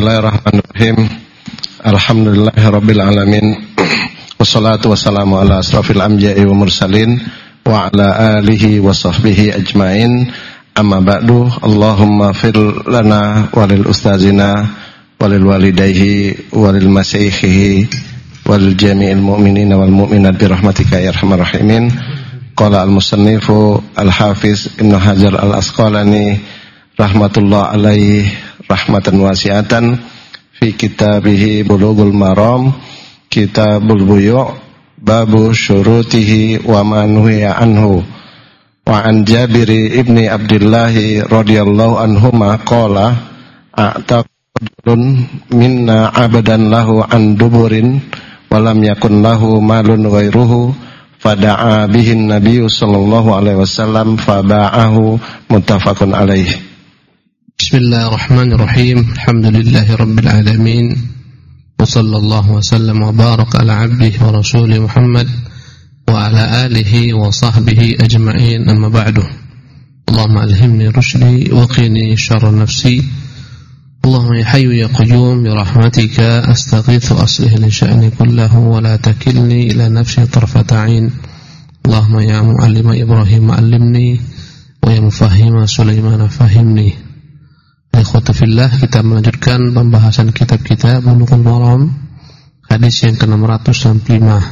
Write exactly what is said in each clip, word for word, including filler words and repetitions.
Bismillahirrahmanirrahim. Alhamdulillahirabbil alamin. Wassalatu wassalamu ala asrafil anbiya'i wa mursalin wa ala alihi wa sahbihi ajmain. Amma ba'du. Allahumma fir lana walil ustazina walil walidayhi walil masyihihi walil jami'il mu'minina wal mu'minat bi rahmatika ya arhamar rahimin. Qala al-musannifu al-hafiz Ibnu Hajar al-Asqalani rahmatullah alaihi rahmatan wasi'atan fi kitabihi Bulughul Maram Kitabul Buyu' babu syurutihi wa ma nuhiya anhu. Wa an Jabir ibni Abdullah radhiyallahu anhuma qala a'taqadun minna abadan lahu an duburin wa lam yakun lahu malun ghairuhu fada'a bihin nabiyyu sallallahu alaihi wasallam faba'ahu muttafaqun alaihi. Bismillahirrahmanirrahim. Alhamdulillahi rabbil alamin. Wa sallallahu wa sallam wa baraka ala abdihi wa rasulih Muhammad wa ala alihi wa sahbihi ajma'in. Amma ba'du. Allahumma alhimni rushdi wa qini syarra nafsi. Allahumma ya hayyu ya qayyum bi rahmatika astaghitsu aslih li sya'ni kullahu wa la takilni ila nafsi tarfata 'ain. Allahumma ya mu'allima Ibrahim 'allimni wa ya mufahhima Sulaiman fahimni. Ikhwata fillah, kita melanjutkan pembahasan kitab kita Bulughul Maram, hadis yang ke enam ratus enam puluh lima.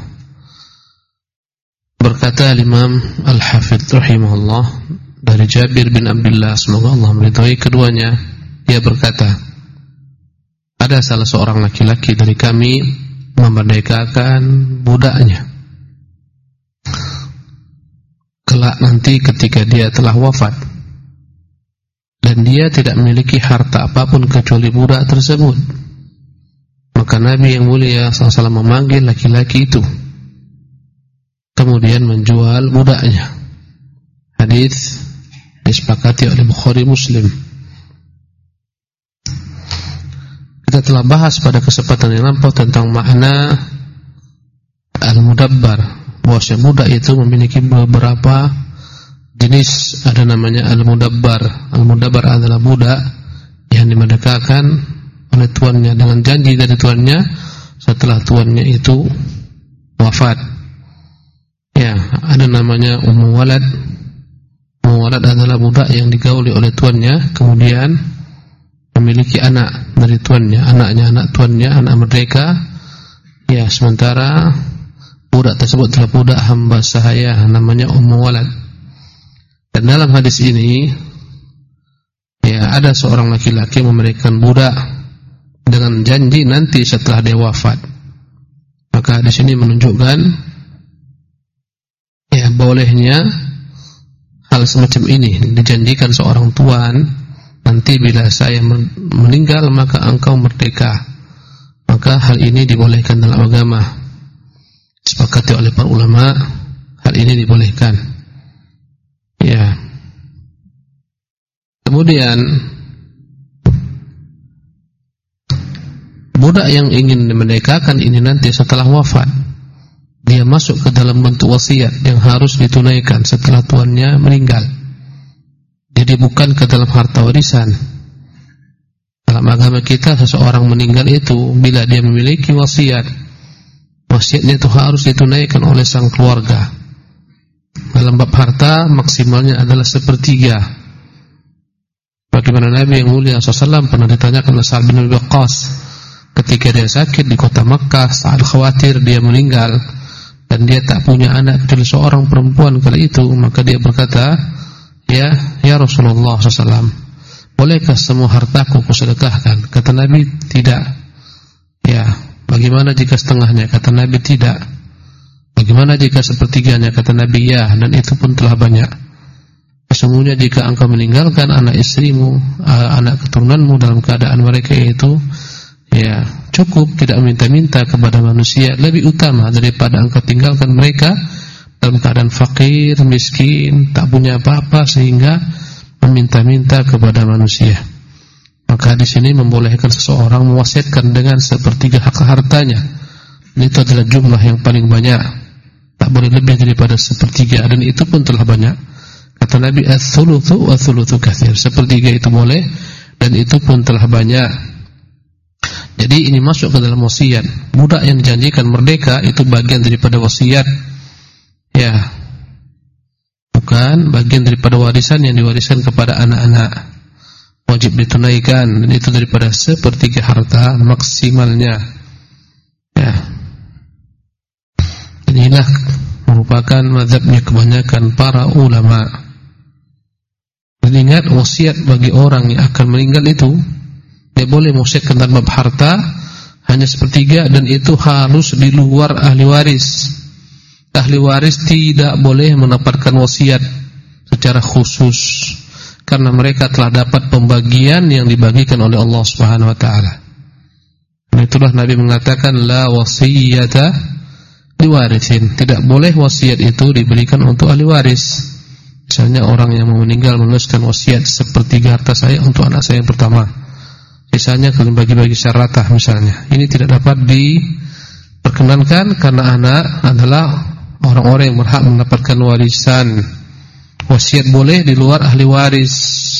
Berkata Imam Al-Hafidz rahimahullah dari Jabir bin Abdullah, semoga Allah meridhai keduanya, dia berkata, ada salah seorang laki-laki dari kami memerdekakan budaknya. Kelak nanti ketika dia telah wafat dan dia tidak memiliki harta apapun kecuali budak tersebut, maka Nabi yang mulia sallallahu alaihi wasallam memanggil laki-laki itu kemudian menjual budaknya. Hadis disepakati oleh Bukhari Muslim. Kita telah bahas pada kesempatan yang lampau tentang makna al-mudabbar, bahwasanya budak itu memiliki beberapa jenis. Ada namanya al-mudabbar. Al-mudabbar adalah budak yang dimerdekakan oleh tuannya dengan janji dari tuannya setelah tuannya itu wafat. Ya, ada namanya ummu walad. Ummu walad adalah budak yang digauli oleh tuannya kemudian memiliki anak dari tuannya, anaknya anak tuannya, anak merdeka. Ya, sementara budak tersebut adalah budak hamba sahaya, namanya ummu walad. Dan dalam hadis ini, ya, ada seorang laki-laki memberikan budak dengan janji nanti setelah dia wafat. Maka hadis ini menunjukkan, ya, bolehnya hal semacam ini. Dijanjikan seorang tuan, nanti bila saya meninggal maka engkau merdeka. Maka hal ini dibolehkan dalam agama. Disepakati oleh para ulama, hal ini dibolehkan. Ya. Kemudian budak yang ingin dimerdekakan ini nanti setelah wafat, dia masuk ke dalam bentuk wasiat yang harus ditunaikan setelah tuannya meninggal. Jadi bukan ke dalam harta warisan. Dalam agama kita, seseorang meninggal itu bila dia memiliki wasiat, wasiatnya itu harus ditunaikan oleh sang keluarga. Dalam bab harta maksimalnya adalah sepertiga. Bagaimana Nabi yang mulia sallallahu alaihi wasallam pernah ditanyakan oleh Sa'ad bin Abi Waqqas ketika dia sakit di kota Makkah, saat khawatir dia meninggal dan dia tak punya anak kecuali seorang perempuan kala itu, maka dia berkata, Ya, ya Rasulullah sallallahu alaihi wasallam, bolehkah semua hartaku kusedekahkan? Kata Nabi, tidak. Ya, bagaimana jika setengahnya? Kata Nabi, tidak. Bagaimana jika sepertiganya? Kata Nabi, ya, dan itu pun telah banyak. Sesungguhnya jika engkau meninggalkan anak istrimu, anak keturunanmu dalam keadaan mereka itu, ya, cukup, tidak meminta-minta kepada manusia, lebih utama daripada engkau tinggalkan mereka dalam keadaan fakir, miskin, tak punya apa-apa sehingga meminta-minta kepada manusia. Maka di sini membolehkan seseorang mewasiatkan dengan sepertiga hak hartanya. Itu adalah jumlah yang paling banyak. Tak boleh lebih daripada sepertiga, dan itu pun telah banyak. Kata Nabi, ats-tsulutsu wa tsulutsu katsir. Sepertiga itu boleh dan itu pun telah banyak. Jadi ini masuk ke dalam wasiat. Budak yang dijanjikan merdeka itu bagian daripada wasiat. Ya. Bukan bagian daripada warisan yang diwariskan kepada anak-anak. Wajib ditunaikan, dan itu daripada sepertiga harta maksimalnya. Ya. Inilah merupakan mazhabnya kebanyakan para ulama. Dan ingat, wasiat bagi orang yang akan meninggal itu, dia boleh mewasiatkan dalam bab harta hanya sepertiga, dan itu harus di luar ahli waris. Ahli waris tidak boleh mendapatkan wasiat secara khusus, karena mereka telah dapat pembagian yang dibagikan oleh Allah Subhanahu wa taala. Dan itulah Nabi mengatakan la wasiyata liwarithin. Tidak boleh wasiat itu diberikan untuk ahli waris. Misalnya orang yang mau meninggal menuliskan wasiat sepertiga harta saya untuk anak saya yang pertama, sisanya kalian bagi-bagi secara rata misalnya. Ini tidak dapat diperkenankan karena anak adalah orang-orang yang berhak mendapatkan warisan. Wasiat boleh di luar ahli waris.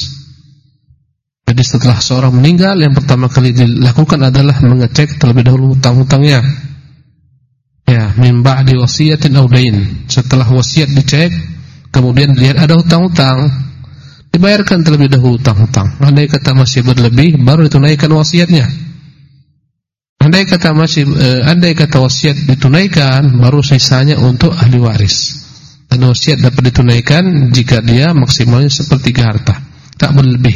Jadi setelah seorang meninggal, yang pertama kali dilakukan adalah mengecek terlebih dahulu hutang-hutangnya. Ya, min ba'di wasiyatin aw dain. Setelah wasiat dicek, kemudian dilihat ada hutang-hutang, dibayarkan terlebih dahulu hutang-hutang. Andai kata masih berlebih, baru ditunaikan wasiatnya. Andai kata masih eh, andai kata wasiat ditunaikan, baru sisanya untuk ahli waris. Dan wasiat dapat ditunaikan jika dia maksimalnya sepertiga harta, tak berlebih.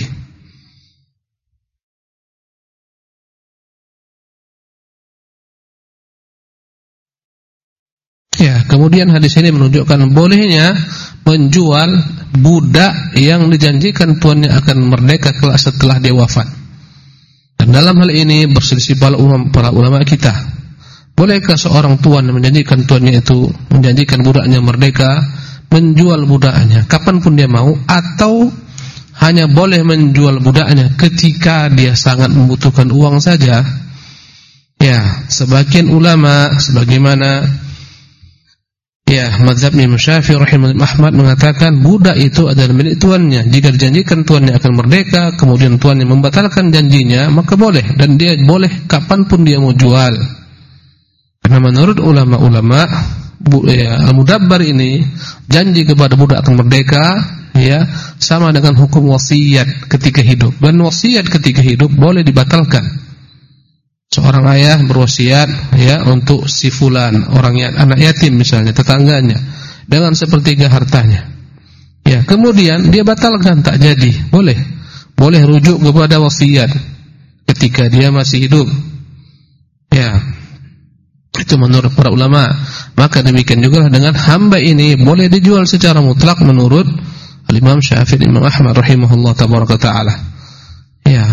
Ya, kemudian hadis ini menunjukkan bolehnya menjual budak yang dijanjikan tuannya akan merdeka kelak setelah dia wafat. Dan dalam hal ini berselisih para ulama, para ulama kita. Bolehkah seorang tuan menjanjikan tuannya itu, menjanjikan budaknya merdeka, menjual budaknya kapanpun dia mau, atau hanya boleh menjual budaknya ketika dia sangat membutuhkan uang saja? Ya, sebagian ulama sebagaimana ya mazhabnya Imam Syafi'i rahimahullah Ahmad mengatakan budak itu adalah milik tuannya. Jika dijanjikan tuannya akan merdeka, kemudian tuannya membatalkan janjinya, maka boleh, dan dia boleh kapanpun dia mau jual. Karena menurut ulama-ulama ya, al-mudabbar ini janji kepada budak akan merdeka ya sama dengan hukum wasiat ketika hidup. Dan wasiat ketika hidup boleh dibatalkan. Seorang ayah berwasiat ya untuk si fulan, orang yang anak yatim misalnya, tetangganya, dengan sepertiga hartanya. Ya, kemudian dia batalkan, tak jadi. Boleh. Boleh rujuk kepada wasiat ketika dia masih hidup. Ya. Itu menurut para ulama. Maka demikian juga dengan hamba ini boleh dijual secara mutlak menurut Imam Syafi'i, Imam Ahmad rahimahullah tabaraka taala. Ya.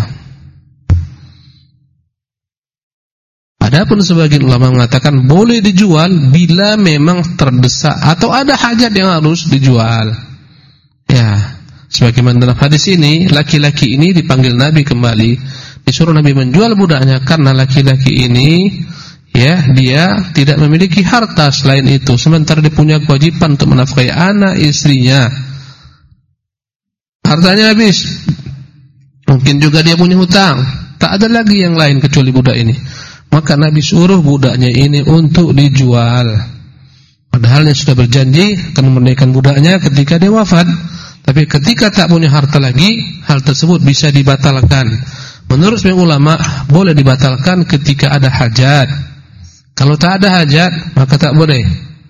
Adapun sebagian ulama mengatakan boleh dijual bila memang terdesak atau ada hajat yang harus dijual. Ya. Sebagaimana dalam hadis ini, laki-laki ini dipanggil Nabi kembali, disuruh Nabi menjual budaknya karena laki-laki ini ya, dia tidak memiliki harta selain itu, sementara dia punya kewajiban untuk menafkahi anak istrinya. Hartanya habis. Mungkin juga dia punya hutang. Tak ada lagi yang lain kecuali budak ini. Maka Nabi suruh budaknya ini untuk dijual. Padahal dia sudah berjanji akan memerdekakan budaknya ketika dia wafat. Tapi ketika tak punya harta lagi, hal tersebut bisa dibatalkan. Menurut sebagian ulama, boleh dibatalkan ketika ada hajat. Kalau tak ada hajat, maka tak boleh.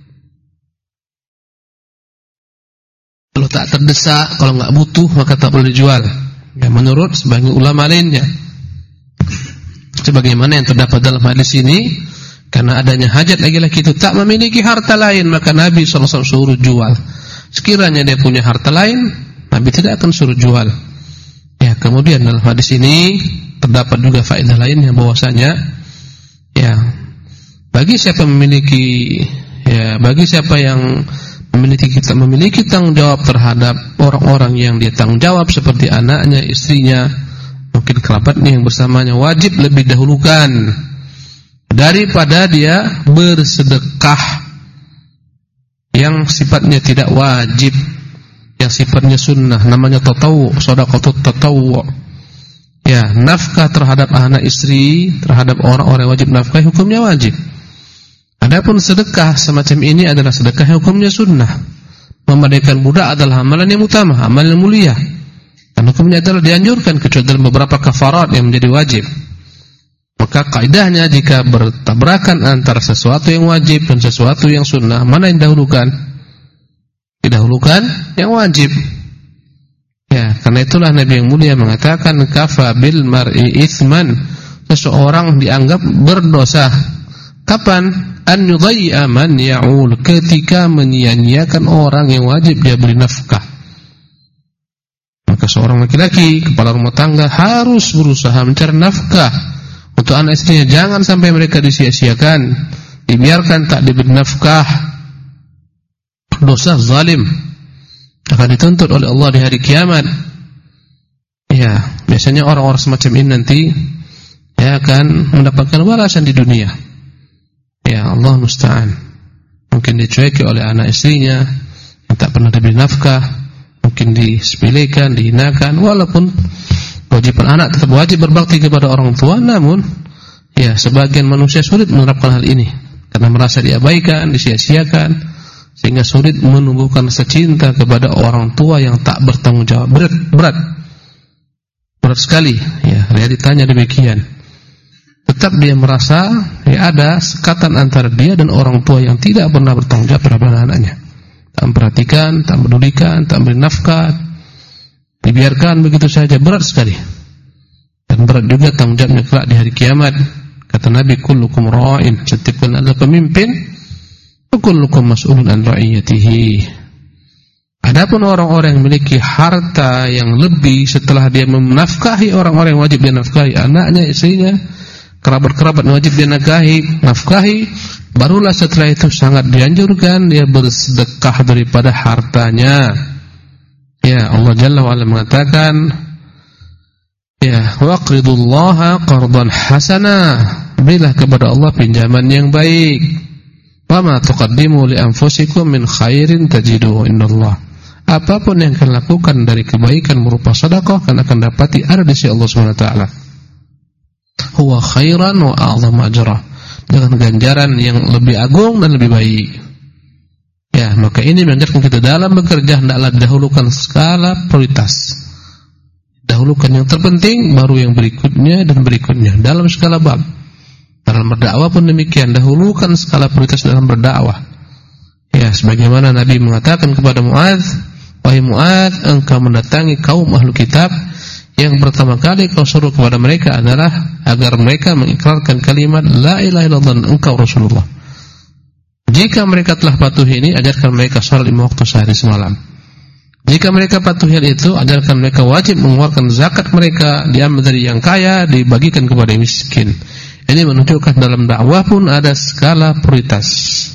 Kalau tak terdesak, kalau enggak butuh, maka tak boleh dijual. Ya, menurut sebagian ulama lainnya. Sebagaimana yang terdapat dalam hadis ini, karena adanya hajat laki-laki itu tak memiliki harta lain, maka Nabi shallallahu alaihi wasallam suruh jual. Sekiranya dia punya harta lain, Nabi tidak akan suruh jual. Ya, kemudian dalam hadis ini terdapat juga faedah lain yang bahwasanya ya, bagi siapa memiliki ya bagi siapa yang memiliki kita memiliki tanggung jawab terhadap orang-orang yang dia tanggung jawab seperti anaknya, istrinya, mungkin kerabatnya yang bersamanya, wajib lebih dahulukan daripada dia bersedekah yang sifatnya tidak wajib, yang sifatnya sunnah, namanya tatawwu, shadaqatut tatawwu. Ya, nafkah terhadap anak istri, terhadap orang-orang wajib nafkah hukumnya wajib. Adapun sedekah semacam ini adalah sedekah yang hukumnya sunnah. Memerdekakan budak adalah amalan yang utama, amalan yang mulia. Dan hukumnya adalah dianjurkan kecuali dalam beberapa kafarat yang menjadi wajib. Maka kaidahnya jika bertabrakan antara sesuatu yang wajib dan sesuatu yang sunnah, mana yang didahulukan? Didahulukan yang wajib. Ya, karena itulah Nabi yang mulia mengatakan kafa bil mar'i itsman, seseorang dianggap berdosa. Kapan? An yudayya man ya'ul, ketika menyia-nyiakan orang yang wajib dia beri nafkah. Maka seorang laki-laki kepala rumah tangga harus berusaha mencari nafkah untuk anak istrinya, jangan sampai mereka disia-siakan, dibiarkan tak diberi nafkah. Dosa zalim akan dituntut oleh Allah di hari kiamat. Ya, biasanya orang-orang semacam ini nanti ya akan mendapatkan balasan di dunia. Ya, Allah musta'an. Mungkin dicueki oleh anak istrinya yang tak pernah diberi nafkah, mungkin disepelekan, dihinakan, walaupun kewajiban anak tetap wajib berbakti kepada orang tua, namun ya sebagian manusia sulit menerapkan hal ini karena merasa diabaikan, disia-siakan, sehingga sulit menumbuhkan rasa cinta kepada orang tua yang tak bertanggung jawab. Berat, berat, berat sekali. Ya, realitanya demikian. Tetap dia merasa ya ada sekatan antara dia dan orang tua yang tidak pernah bertanggung jawab terhadap anaknya. Tak memperhatikan, tak medulikan, tak memberi nafkah, dibiarkan begitu saja. Berat sekali. Dan berat juga tanggung jawabnya kelak di hari kiamat. Kata Nabi, kullukum ra'in, setiap kalian adalah pemimpin, wa kullukum mas'ulun an ra'iyatihi. Adapun orang-orang yang memiliki harta yang lebih setelah dia menafkahi orang-orang yang wajib dia nafkahi, anaknya, istrinya, kerabat-kerabat yang wajib dia nafkahi, nafkahi, barulah setelah itu sangat dianjurkan dia bersedekah daripada hartanya. Ya, Allah Jalla wa'ala mengatakan, ya, waqridullaha qardan hasanah, berilah kepada Allah pinjaman yang baik. Wa ma tuqaddimu li anfusikum min khairin tajiduhu indallah. Apapun yang kalian lakukan dari kebaikan berupa sedekah, kalian akan dapati ada di sisi Allah Subhanahu wa taala. Huwa khairan wa a'zam ajra, dengan ganjaran yang lebih agung dan lebih baik. Ya, maka ini mengajarkan kita dalam bekerja hendaklah dahulukan skala prioritas. Dahulukan yang terpenting, baru yang berikutnya dan berikutnya dalam skala bab. Dalam berdakwah pun demikian, dahulukan skala prioritas dalam berdakwah. Ya, sebagaimana Nabi mengatakan kepada Muadz, wahai Muadz, engkau mendatangi kaum ahlu kitab, yang pertama kali kau suruh kepada mereka adalah agar mereka mengikrarkan kalimat la ilaha illallah, engkau Rasulullah. Jika mereka telah patuh ini, ajarkan mereka salat lima waktu sehari semalam. Jika mereka patuh hal itu, ajarkan mereka wajib mengeluarkan zakat mereka, diambil dari yang kaya, dibagikan kepada yang miskin. Ini menunjukkan dalam dakwah pun ada skala prioritas.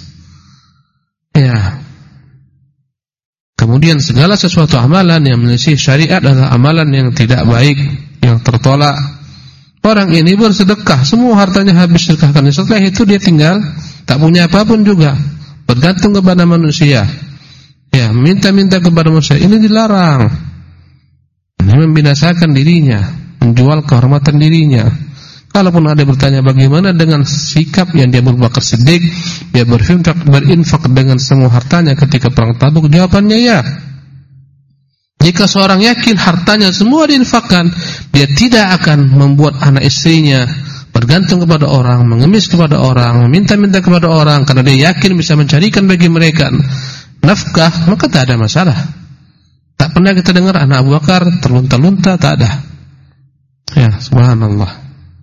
Ya. Kemudian segala sesuatu amalan yang menyelisih syariat adalah amalan yang tidak baik, yang tertolak. Orang ini bersedekah, semua hartanya habis sedekahkan. Setelah itu dia tinggal tak punya apapun juga, bergantung kepada manusia. Ya, minta-minta kepada manusia, ini dilarang. Ini membinasakan dirinya, menjual kehormatan dirinya. Kalaupun ada bertanya bagaimana dengan sikap yang dia berbuat Siddiq, dia berinfak, berinfak dengan semua hartanya ketika perang Tabuk, jawabannya ya. Jika seorang yakin hartanya semua diinfakkan, dia tidak akan membuat anak istrinya bergantung kepada orang, mengemis kepada orang, meminta-minta kepada orang, karena dia yakin bisa mencarikan bagi mereka nafkah, maka tak ada masalah. Tak pernah kita dengar anak Abu Bakar terlunta-lunta, tak ada. Ya, subhanallah.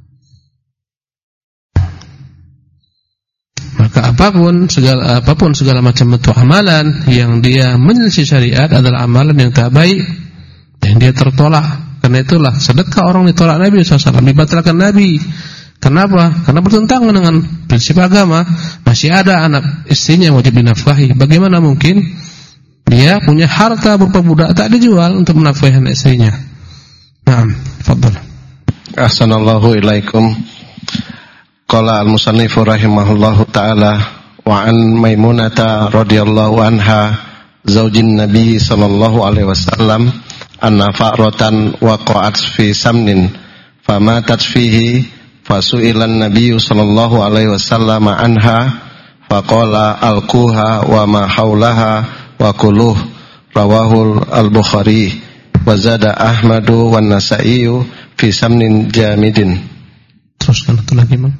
Maka apapun segala apapun segala macam bentuk amalan yang dia menyelisih syariat adalah amalan yang tak baik, yang dia tertolak. Karena itulah sedekah orang ditolak Nabi shallallahu alaihi wasallam, dibatalkan Nabi. Kenapa? Karena bertentangan dengan prinsip agama. Masih ada anak istrinya yang wajib dinafkahi. Bagaimana mungkin dia punya harta berupa budak tak dijual untuk menafkahi anak istrinya? Naam, fadhal. Ahsanallahu ilaikum. Qala al-musannifu rahimahullahu ta'ala wa an Maimunata radhiyallahu anha zaujin Nabi sallallahu alaihi wasallam anna fa'ratan waqa'at fi samnin famatat fihi fasu'ilan nabiyyu sallallahu alaihi wasallam anha faqala alquha wa ma haulaha wa kuluh rawahul al-Bukhari wa zada Ahmadu wan Nasa'i fi samnin jamidin. Teruskan itu lagi, Mang.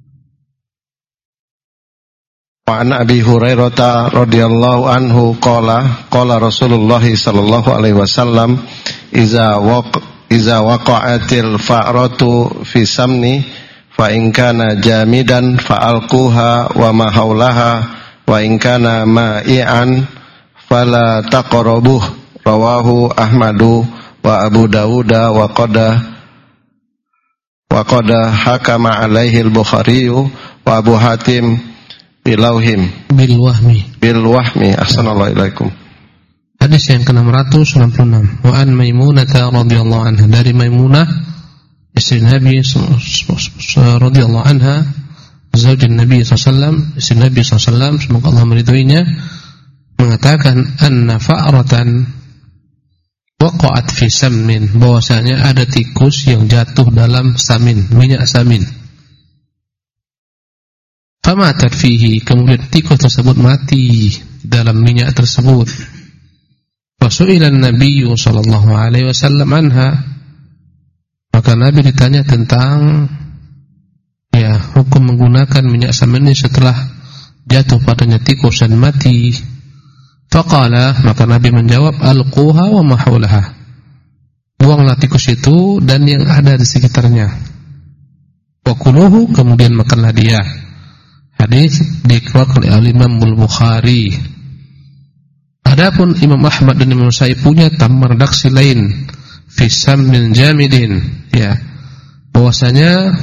Wa an Abi Hurairah radhiyallahu anhu qala qala Rasulullah sallallahu alaihi wasallam iza waq iza waqa'atil fa'ratu fi samni fa in kana jamidan fa'alquha wa ma haulaha wa in kana ma'ian fala taqrabuh rawahu Ahmadu wa Abu Dawud wa qada wa qada hakama alaihi al-Bukhari wa Abu Hatim bilauhim bil wahmi bil wahmi ahsanallahu ilaikum. Hadis yang ke enam ratus enam puluh enam. Wa an Maimunah radhiyallahu anha, dari Maimunah istri Nabi radhiyallahu anha, zaujin Nabi sallallahu alaihi wasallam, istri Nabi sallallahu alaihi wasallam, semoga Allah meridhoinya, mengatakan anna fa'ratan waqa'at fi samnin, bahwasanya ada tikus yang jatuh dalam samin, minyak samin. Famatat fihi, kemudian tikus tersebut mati dalam minyak tersebut. Fasu'ilan Nabiyyu sallallahu alaihi wasallam anha, maka Nabi ditanya tentang ya hukum menggunakan minyak samin ini setelah jatuh padanya tikus dan mati. Faqala, maka Nabi menjawab, alquha wa ma haulaha, buanglah tikus itu dan yang ada di sekitarnya. Wa kuluhu, kemudian makanlah dia. Hadis dikeluarkan oleh Imam Al-Bukhari. Adapun Imam Ahmad dan Imam Nasa'i punya tambahan redaksi lain fi sammin jamidin, ya, bahwasanya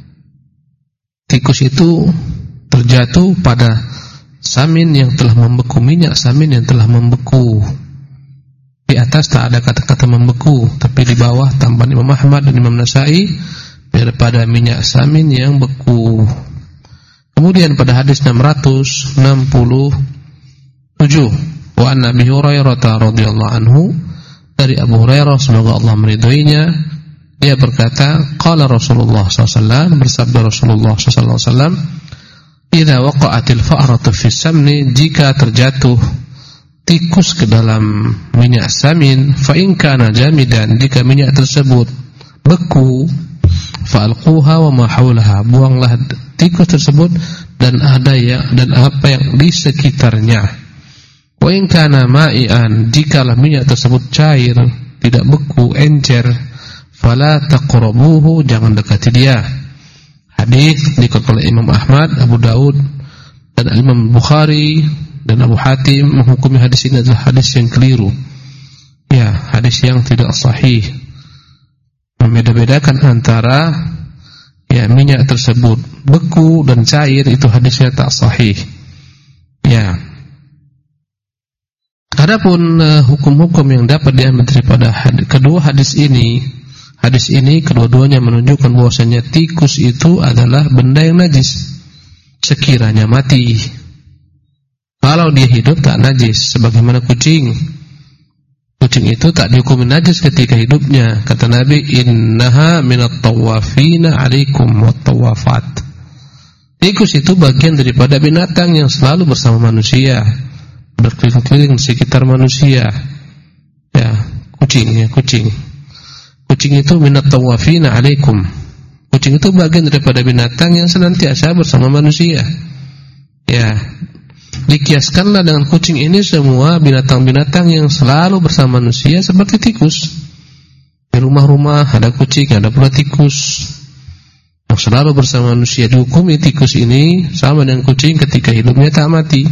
tikus itu terjatuh pada samin yang telah membeku, minyak samin yang telah membeku. Di atas tak ada kata-kata membeku, tapi di bawah tambahan Imam Ahmad dan Imam Nasa'i daripada minyak samin yang beku. Kemudian pada hadis enam ratus enam puluh tujuh, wa an Abi Hurairah radhiyallahu anhu, dari Abu Hurairah semoga Allah meridhoinya, dia berkata, qala Rasulullah sallallahu alaihi wasallam, bersabda Rasulullah sallallahu alaihi wasallam, idza waqa'atil fa'ratu fi samni, jika terjatuh tikus ke dalam minyak samin, fa in kana jamidan, jika minyak tersebut beku, fa'alquha wa ma haulaha, buanglah tikus tersebut dan ada ya dan apa yang di sekitarnya. Wa in kana ma'ian, jikalah minyak tersebut cair, tidak beku, encer, fala taqrabuhu, jangan dekati dia. Hadis dikeluarkan oleh Imam Ahmad, Abu Daud dan Imam Bukhari dan Abu Hatim menghukumi hadis ini adalah hadis yang keliru. Ya, hadis yang tidak sahih. Membeda-bedakan antara ya minyak tersebut beku dan cair, itu hadisnya tak sahih. Ya. Adapun uh, hukum-hukum yang dapat diambil daripada hadis, kedua hadis ini, hadis ini kedua-duanya menunjukkan bahwasanya tikus itu adalah benda yang najis sekiranya mati. Kalau dia hidup tak najis, sebagaimana kucing. Kucing itu tak dihukumi najis ketika hidupnya. Kata Nabi, innaha minat tawafina alaikum wat tawafat. Tikus itu bagian daripada binatang yang selalu bersama manusia, berkeliling-keliling di sekitar manusia. Ya, kucing ya, kucing. Kucing itu minat tawafina alaikum. Kucing itu bagian daripada binatang yang senantiasa bersama manusia. Ya, dikiaskanlah dengan kucing ini semua binatang-binatang yang selalu bersama manusia seperti tikus. Di rumah-rumah ada kucing, ada pula tikus yang selalu bersama manusia. Dihukumi tikus ini sama dengan kucing ketika hidupnya tak mati.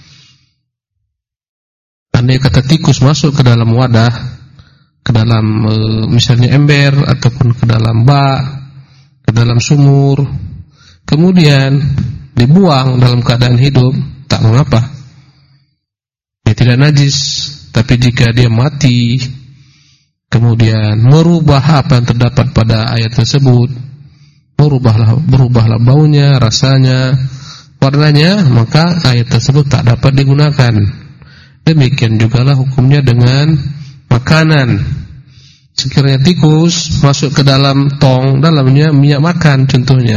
Andai kata tikus masuk ke dalam wadah, ke dalam e, misalnya ember ataupun ke dalam bak, ke dalam sumur, kemudian dibuang dalam keadaan hidup, tak mengapa. Dia tidak najis. Tapi jika dia mati, kemudian merubah apa yang terdapat pada ayat tersebut, merubahlah berubahlah baunya, rasanya, warnanya, maka ayat tersebut tak dapat digunakan. Demikian jugalah hukumnya dengan makanan. sekiranya tikus masuk ke dalam tong, dalamnya minyak makan contohnya.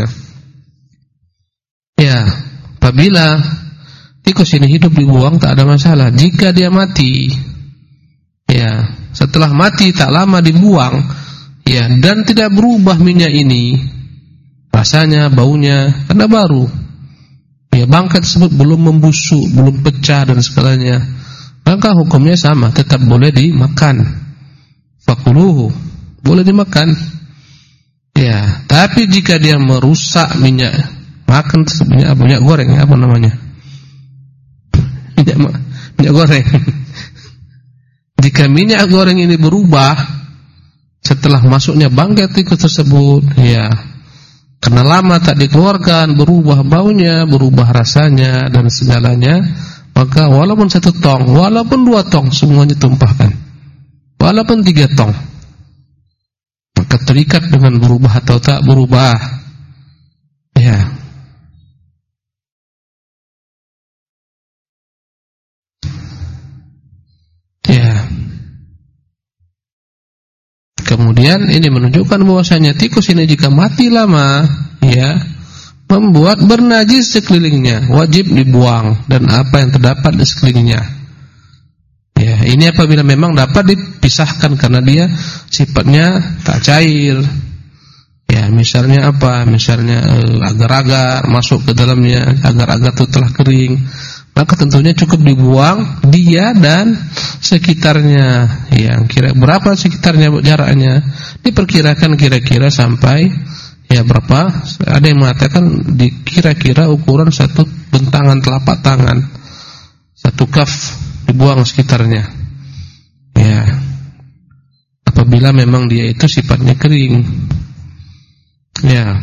Ya, apabila tikus ini hidup dibuang tak ada masalah. Jika dia mati, ya, setelah mati tak lama dibuang, ya, dan tidak berubah minyak ini, rasanya, baunya, karena baru, ya, bangkai tersebut belum membusuk, belum pecah dan segalanya, maka hukumnya sama, tetap boleh dimakan. Fakuluhu, boleh dimakan. Ya, tapi jika dia merusak minyak makan tersebut, minyak, minyak goreng, apa namanya? Minyak, minyak goreng. Jika minyak goreng ini berubah setelah masuknya bangkai tikus tersebut, ya, karena lama tak dikeluarkan, berubah baunya, berubah rasanya dan segalanya, maka walaupun satu tong, walaupun dua tong, semuanya tumpahkan. Walaupun tiga tong, maka terikat dengan berubah atau tak berubah. Ya. Ya. Kemudian ini menunjukkan bahwasanya tikus ini jika mati lama, ya, membuat bernajis sekelilingnya, wajib dibuang dan apa yang terdapat di sekelilingnya. Ya, ini apabila memang dapat dipisahkan karena dia sifatnya tak cair. Ya, misalnya apa? Misalnya eh, agar-agar masuk ke dalamnya, agar-agar itu telah kering, maka tentunya cukup dibuang dia dan sekitarnya. Yang kira berapa sekitarnya jaraknya? Diperkirakan kira-kira sampai, ya, berapa? Ada yang mengatakan dikira-kira ukuran satu bentangan telapak tangan, satu kaf dibuang sekitarnya. Ya, apabila memang dia itu sifatnya kering. Ya.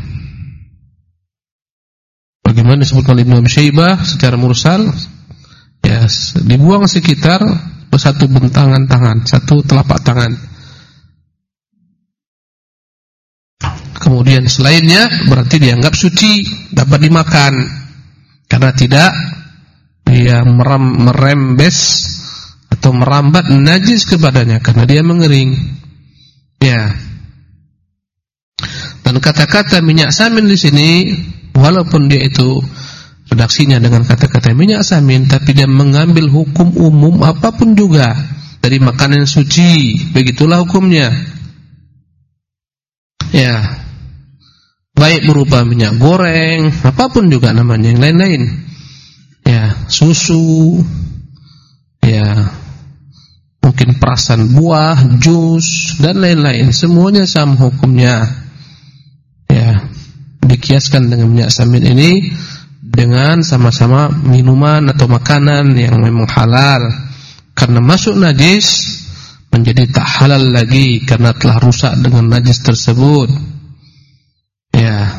Bagaimana disebutkan Ibnu Abi Syaibah secara mursal, ya, dibuang sekitar satu bentangan tangan, satu telapak tangan. Kemudian selainnya berarti dianggap suci, dapat dimakan karena tidak, ya, meram, merembes atau merambat najis kepadanya karena dia mengering. Ya. Dan kata-kata minyak samin di sini, walaupun dia itu redaksinya dengan kata-kata minyak samin, tapi dia mengambil hukum umum apapun juga dari makanan suci, begitulah hukumnya. Ya, baik berupa minyak goreng, apapun juga namanya, yang lain-lain. Ya, susu, ya, mungkin perasan buah, jus dan lain-lain, semuanya sama hukumnya. Ya, dikiaskan dengan minyak samin ini dengan sama-sama minuman atau makanan yang memang halal, karena masuk najis menjadi tak halal lagi karena telah rusak dengan najis tersebut. Ya,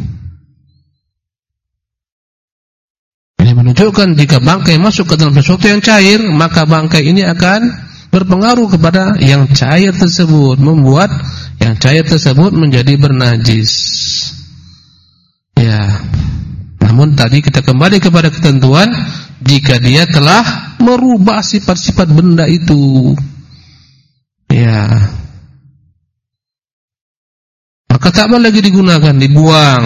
ini menunjukkan jika bangkai masuk ke dalam sesuatu yang cair, maka bangkai ini akan berpengaruh kepada yang cair tersebut, membuat yang cair tersebut menjadi bernajis. Ya. Namun tadi kita kembali kepada ketentuan, jika dia telah merubah sifat-sifat benda itu, ya, maka tak boleh lagi digunakan, dibuang.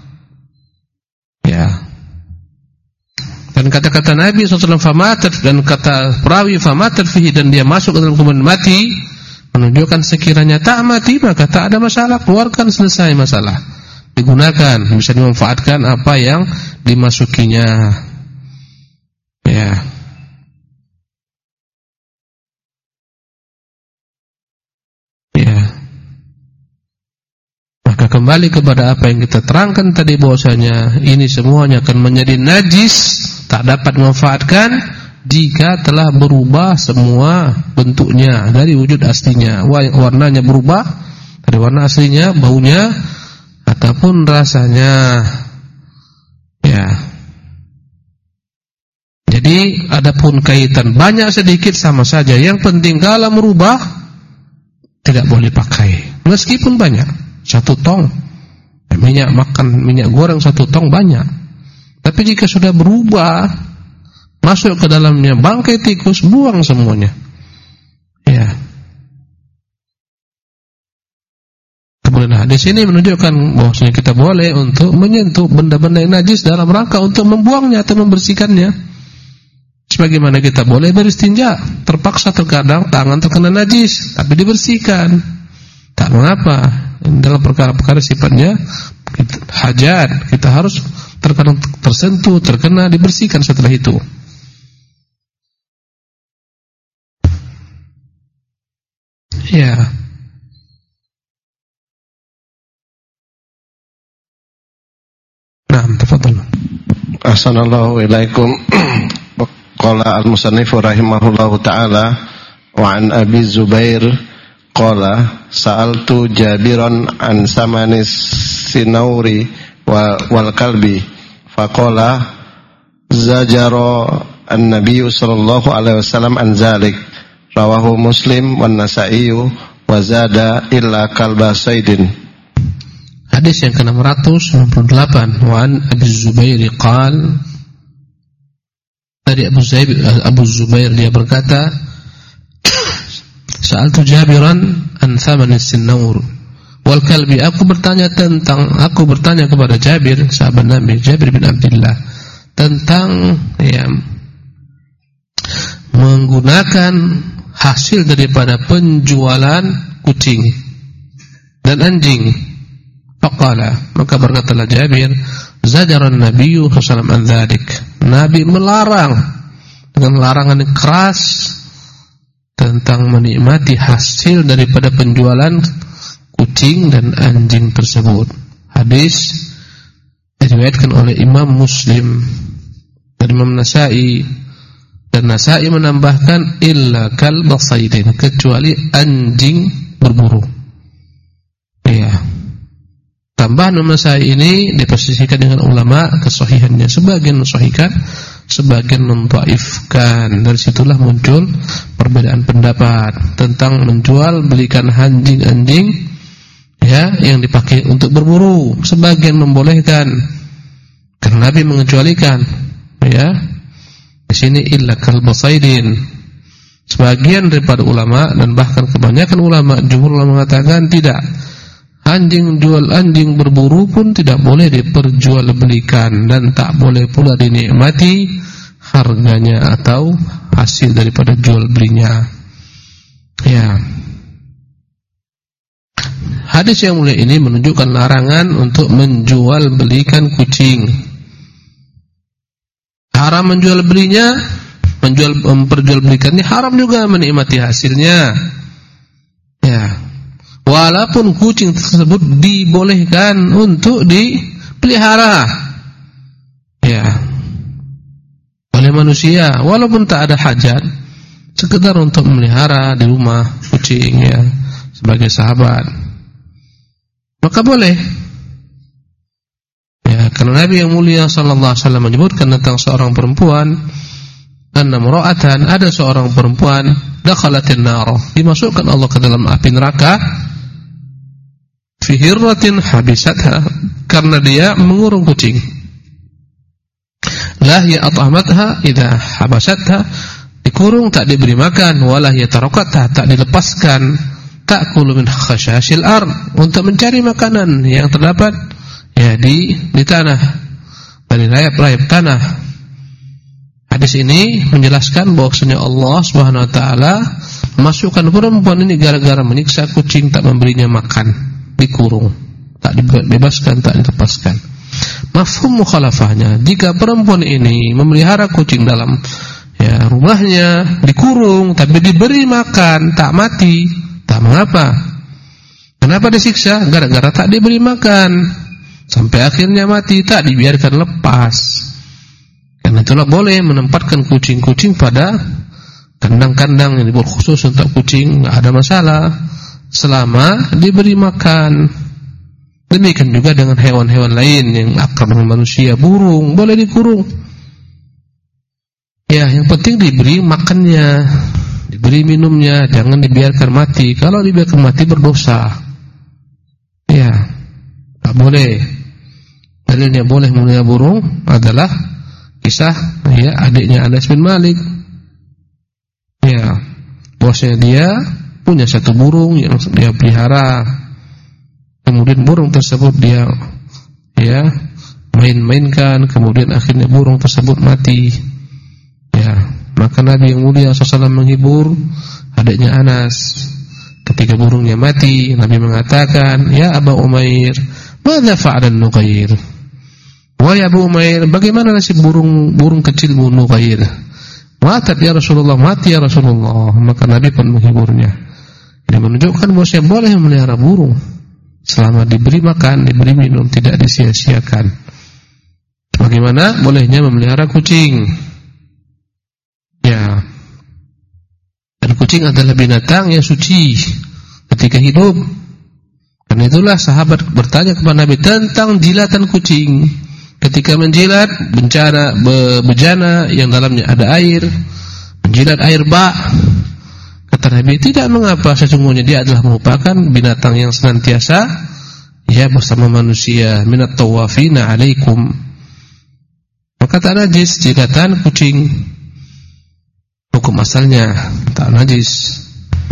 Ya. Dan kata-kata Nabi shallallahu alaihi wasallam famatat, dan kata perawi famatat fihi, dan dia masuk ke dalam kemudian mati, menunjukkan sekiranya tak mati maka tak ada masalah, keluarkan, selesai masalah, digunakan, bisa dimanfaatkan apa yang dimasukinya. Ya. Ya. Maka kembali kepada apa yang kita terangkan tadi, bahwasanya ini semuanya akan menjadi najis, tak dapat dimanfaatkan jika telah berubah semua bentuknya dari wujud aslinya, warnanya berubah dari warna aslinya, baunya ataupun rasanya. Ya. Jadi adapun kaitan banyak sedikit sama saja, yang penting kalau merubah tidak boleh pakai meskipun banyak. Satu tong minyak makan, minyak goreng satu tong banyak, tapi jika sudah berubah masuk ke dalamnya bangkai tikus, buang semuanya. Ya. Kemudian hadis ini menunjukkan bahwasanya kita boleh untuk menyentuh benda-benda yang najis dalam rangka untuk membuangnya atau membersihkannya. Sebagaimana kita boleh beristinja, terpaksa terkadang tangan terkena najis, tapi dibersihkan. Tak mengapa. Dalam perkara-perkara sifatnya hajat, kita harus terkadang tersentuh, terkena, dibersihkan setelah itu. Ya. Nah, tafadhal. Assalamualaikum ilaikum. Qala al-musannif rahimahullahu taala wa an Abi Zubair qala sa'altu Jabiran an samanis sinauri wal kalbi faqala zajara an-nabiy sallallahu alaihi wasallam an zalik rawahu Muslim wan Nasa'i wa zada illa kalba saidin. Hadis yang ke enam ratus sembilan puluh delapan, wa an Abi Zubair qal, dari Abu Zubair, Abu Zubair dia berkata, sa'altu Jabiran an thamanis sinnaur wal kalbi, aku bertanya tentang aku bertanya kepada Jabir, sahabat Nabi Jabir bin Abdullah, tentang ya menggunakan hasil daripada penjualan kucing dan anjing. Faqala, maka berkatalah Jabir, zajaran Nabiyyu sallallahu alaihi wasallam an dzalik. Nabi melarang dengan larangan yang keras tentang menikmati hasil daripada penjualan kucing dan anjing tersebut. Hadis diriwayatkan oleh Imam Muslim dan Imam Nasa'i, dan Nasa'i menambahkan illa kalba saydin, kecuali anjing berburu. Iya. Tambahan Imam Nasa'i ini diposisikan dengan ulama kesahihannya, sebagian mensahihkan, sebagian mendhaifkan. Dari situlah muncul perbedaan pendapat tentang menjual belikan anjing-anjing ya yang dipakai untuk berburu. Sebagian membolehkan karena Nabi mengecualikan ya. Di sini illa kalba saydin. Sebagian daripada ulama dan bahkan kebanyakan ulama, jumhur ulama mengatakan tidak. Anjing jual anjing berburu pun tidak boleh diperjualbelikan dan tak boleh pula dinikmati harganya atau hasil daripada jual belinya. Ya. Hadis yang mulia ini menunjukkan larangan untuk menjual belikan kucing. Haram menjual belinya, menjual memperjualbelikannya, haram juga menikmati hasilnya. Ya. Walaupun kucing tersebut dibolehkan untuk dipelihara ya oleh manusia, walaupun tak ada hajat, sekedar untuk memelihara di rumah kucing ya sebagai sahabat, maka boleh ya. Karena Nabi yang mulia sallallahu alaihi wasallam menyebutkan tentang seorang perempuan, anna mura'atan, ada seorang perempuan dakhalatin nar, dimasukkan Allah ke dalam api neraka, fi hirratin habisatha, karena dia mengurung kucing. La hiya at'amatha idza habasatha, dikurung tak diberi makan, wala hiya tarakatha, tak dilepaskan, ta'kulu min khashashil ard, untuk mencari makanan yang terdapat ya di di tanah, dari layap-layap tanah. Hadis ini menjelaskan bahwasanya Allah Subhanahu wa taala memasukkan perempuan ini gara-gara menyiksa kucing, tak memberinya makan, dikurung, tak dibebaskan, tak dilepaskan. Mafhum mukhalafahnya, jika perempuan ini memelihara kucing dalam ya rumahnya, dikurung tapi diberi makan, tak mati, tak mengapa. Kenapa disiksa? Gara-gara tak diberi makan sampai akhirnya mati, tak dibiarkan lepas. Karena itulah boleh menempatkan kucing-kucing pada kandang-kandang yang dibuat khusus untuk kucing, enggak ada masalah selama diberi makan. Demikian juga dengan hewan-hewan lain yang akrab dengan manusia, burung boleh dikurung. Ya, yang penting diberi makannya, diberi minumnya, jangan dibiarkan mati. Kalau dibiarkan mati berdosa. Ya, tak boleh. Dalilnya boleh memelihara burung adalah kisah ya adiknya Anas bin Malik. Ya, bosnya dia punya satu burung yang dia pelihara kemudian burung tersebut dia ya main-mainkan, kemudian akhirnya burung tersebut mati. Ya, maka Nabi yang mulia shallallahu alaihi wasallam menghibur adiknya Anas. Ketika burungnya mati, Nabi mengatakan, "Ya Aba Umair, madza fa'ala an-Nuqair?" Wahai Abu Umair, bagaimana nasib burung burung kecilmu Nuqair? Mati ya Rasulullah, mati ya Rasulullah. Maka Nabi pun menghiburnya. Ini menunjukkan bahwa boleh memelihara burung selama diberi makan, diberi minum, tidak disia-siakan. Bagaimana bolehnya memelihara kucing? Ya. Dan kucing adalah binatang yang suci ketika hidup. Karena itulah sahabat bertanya kepada Nabi tentang jilatan kucing. Ketika menjilat bencana be, bejana yang dalamnya ada air, menjilat air ba, kata Nabi, tidak mengapa, sesungguhnya dia adalah merupakan binatang yang senantiasa ya bersama manusia, minat tawafina alaikum. Maka tak najis jilatan kucing. Hukum asalnya tak najis.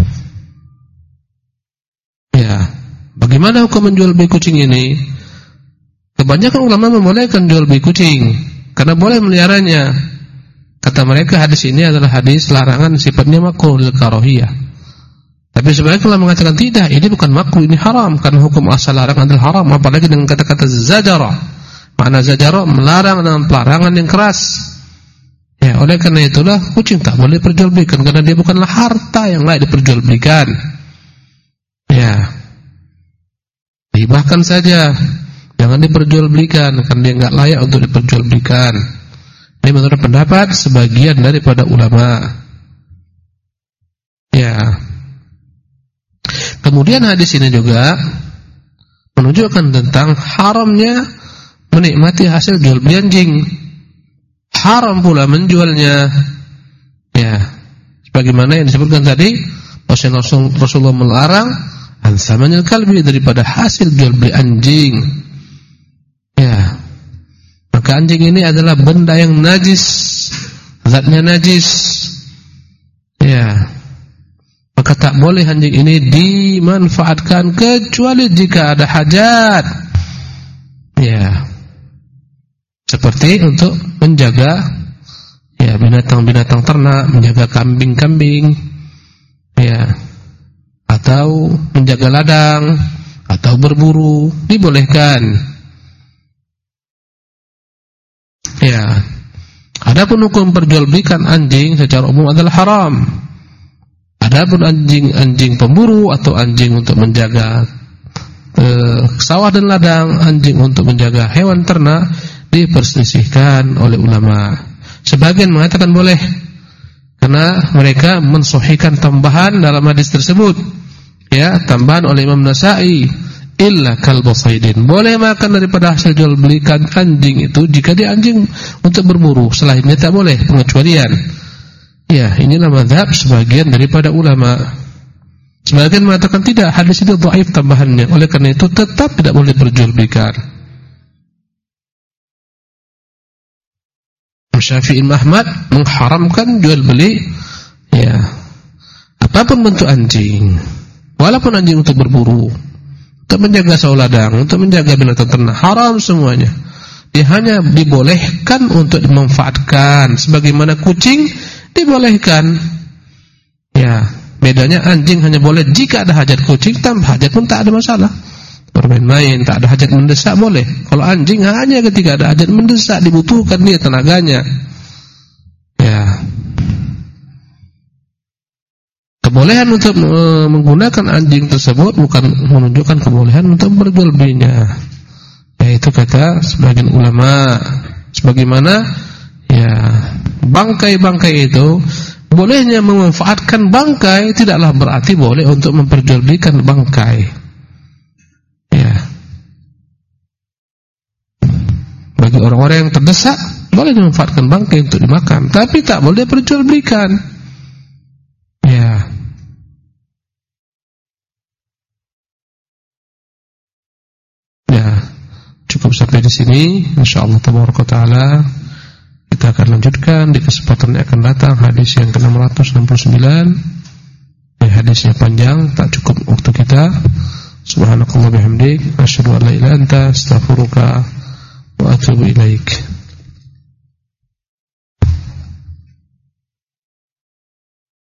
Ya, bagaimana hukum menjual beli kucing ini? Kebanyakan ulama membolehkan jual beli kucing karena boleh meliharanya. Kata mereka hadis ini adalah hadis larangan, sifatnya makruh lil karahiyah. Tapi sebagian ulama mengatakan tidak, ini bukan makruh, ini haram karena hukum asal larangan adalah haram, apalagi dengan kata-kata zajara. Makna zajara melarang dengan pelarangan yang keras. Ya, oleh karena itulah kucing tak boleh diperjualbelikan karena dia bukanlah harta yang layak diperjualbelikan. Ya. Dihibahkan saja. Jangan diperjualbelikan karena dia enggak layak untuk diperjualbelikan. Ini menurut pendapat sebagian daripada ulama. Ya. Kemudian hadis ini juga menunjukkan tentang haramnya menikmati hasil jual beli anjing. Haram pula menjualnya. Ya. Sebagaimana yang disebutkan tadi, Rasulullah melarang ansamanil kalbi, daripada hasil jual beli anjing. Ya, maka anjing ini adalah benda yang najis, zatnya najis. Ya, maka tak boleh anjing ini dimanfaatkan kecuali jika ada hajat. Ya, seperti untuk menjaga ya binatang-binatang ternak, menjaga kambing-kambing, ya, atau menjaga ladang, atau berburu, dibolehkan. Ya, adapun hukum perjualbelikan anjing secara umum adalah haram. Adapun anjing-anjing pemburu atau anjing untuk menjaga eh, sawah dan ladang, anjing untuk menjaga hewan ternak diperselisihkan oleh ulama. Sebagian mengatakan boleh karena mereka mensahihkan tambahan dalam hadis tersebut. Ya, tambahan oleh Imam Nasa'i, illa kalbu saydin. Boleh makan daripada hasil jual belikan anjing itu jika dia anjing untuk berburu, selainnya tak boleh, pengecualian. Ya, inilah mazhab sebagian daripada ulama. Sebagian mengatakan tidak, hadis itu dhaif tambahannya, oleh karena itu tetap tidak boleh berjual-belikan. Syafi'i Ahmad mengharamkan jual beli ya apapun bentuk anjing, walaupun anjing untuk berburu, untuk menjaga sawah ladang, untuk menjaga binatang ternak, haram semuanya. Dia hanya dibolehkan untuk dimanfaatkan, sebagaimana kucing dibolehkan. Ya, bedanya anjing hanya boleh jika ada hajat, kucing tanpa hajat pun tak ada masalah. Bermain-main, tak ada hajat mendesak boleh. Kalau anjing hanya ketika ada hajat mendesak, dibutuhkan dia tenaganya. Ya. Kebolehan untuk menggunakan anjing tersebut bukan menunjukkan kebolehan untuk berjual belinya. Yaitu kata sebagian ulama, sebagaimana ya bangkai-bangkai itu, bolehnya memanfaatkan bangkai tidaklah berarti boleh untuk memperjualbelikan bangkai. Ya. Bagi orang-orang yang terdesak boleh dimanfaatkan bangkai untuk dimakan, tapi tak boleh diperjualbelikan. Ya. Ya, cukup sampai di sini. Insyaallah tabaraka taala kita akan lanjutkan di kesempatan yang akan datang hadis yang ke enam ratus enam puluh sembilan. Ya, hadisnya panjang, tak cukup waktu kita. Subhanakallah bihamdik, asyhadu an la ilaha illa anta, astaghfiruka wa atubu ilaik.